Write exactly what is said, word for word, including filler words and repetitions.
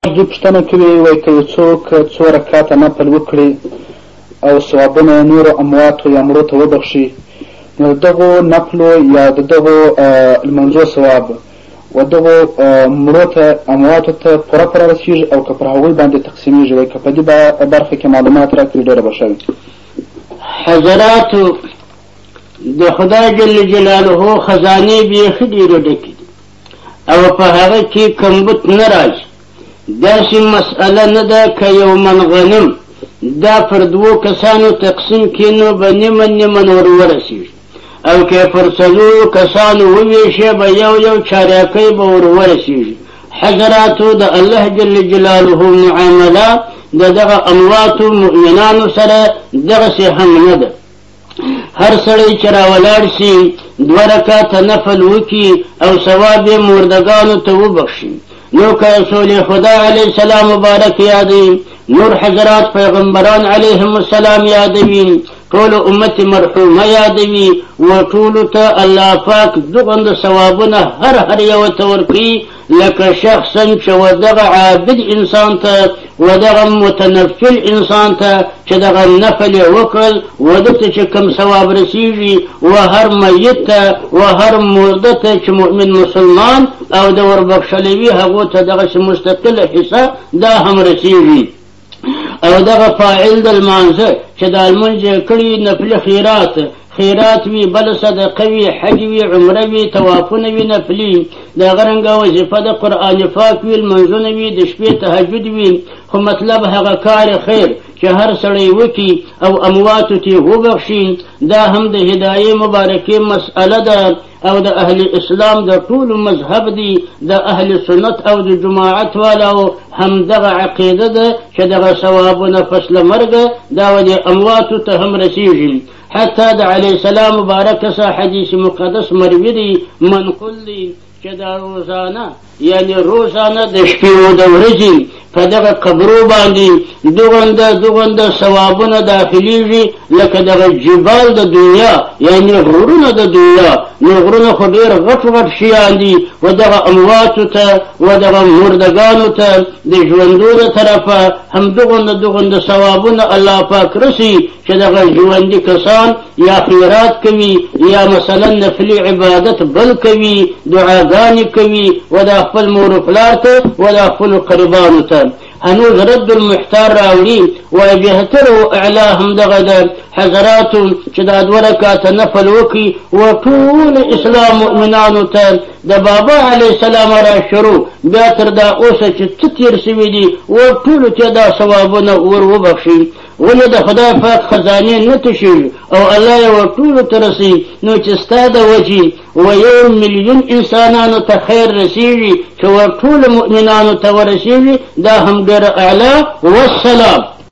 دوی پوښتنه کوي وایي که یو څوک څو رکعاته نفل وکړي او ثوابونه یې نورو امواتو یا مړو ته وبخښي نو د دغو نفلو یا د دغو لمانځو ثواب و دغو مړو ته امواتو ته پوره پوره رسېږي او که پر هغوی باندې تقسیمېږي وایي که په دې برخه کې معلومات راکړي ډېره به ښه وي. حضراتو د خدای جل جلاله خزانې بیخي ډېرې ډکې دي او په هغه کې کمبود نه راځي. داسې مسئله نه ده که یو من غنم دا پر دوو کسانو تقسیم کړي نو به نیمه نیمه ور ورسېږي او که پر څلورو کسانو وویشي به یو یو چاریاکی به ور ورسېږي. حضراتو د الله جل جلاله معامله د دغه امواتو مؤمنانو سره دغسې هم نه ده. هر سړی چې راولاړ شي دوه رکعاته نفل وکړي او ثواب یې مردګانو ته وبخښي نو که رسول خدا علیه السلام مبارک یادوي نور حضرات پیغمبران علیهم السلام یادوي ټول امت مرحومه یادوي و ټولو ته الله پاک دغنده ثوابونه هر هر یو ته ورکوي لکه شخصا چې و دغه عابد انسان ته و دغه متنفل انسان ته چې دغه نفل یې وکړل و دته چې کوم ثواب رسېږي و هر میت ته و هر مرده ته چې مؤمن مسلمان او د وربخښلی وي هغو ته دغسې مستقله حصه دا هم رسېږي. او دغه فاعل د لمانځه چې دا لمونځ یې کړي نفلي خیرات خیرات وي بل صدقه وي حج وي عمره وي طوافونه وي نفلي د هغه رنګه وظیفه د قرآن پاک وي لمونځونه وي د شپې تهجد وي خو مطلب هغه کار خیر چې هر سړی وکړي او امواتو ته یې وبخښي دا هم د هدایې مبارکې مسئله ده او د اهل اسلام د ټولو مذهب دی د اهل سنت او د جماعت والاو هم دغه عقیده ده چې دغه ثوابونه فصل مرګه دا و د امواتو ته هم رسېږي. حتی د علیه السلام مبارک څخه حدیث مقدس مروي دی منقول دی چې دا روزانه یعنی روزانه د شپې و د ورځې په دغه قبرو باندې دغنده دغنده ثوابونه داخلیږي لکه دغه جبال د دنیا یعنی غرونه د دنیا نو غرونه خو ډېر غټ غټ شیان دي و دغه امواتو ته و دغه مردګانو ته د ژوندو د طرفه هم دغنده دغنده ثوابونه الله پاک رسي چې دغه ژوندي کسان یا خیرات کوي یا مثلا نفلي عبادت بل کوي دعاګانې کوي و د خپل مور و پلار ته و د خپلو قربانو ته هنوز رد المحتار راوړي وایي بهتر و اعلا هم دغه ده حضراتو چې دا دوه رکعاته نفل وکړي و ټول اسلام مؤمنانو ته د بابا علیه السلام را شروع بیا تر دا اوسه چې څه تېر سوي دي و ټولو ته دا ثوابونه ور وبخښي ولې د خدای پاک خزانې نه تشېږي او الله یې ور ټولو ته رسي نو چې ستا د وجې و یو میلیون انسانانو ته خیر رسېږي چې ور ټولو مؤمنانو ته ورسېږي دا هم ډېره اعلی والسلام.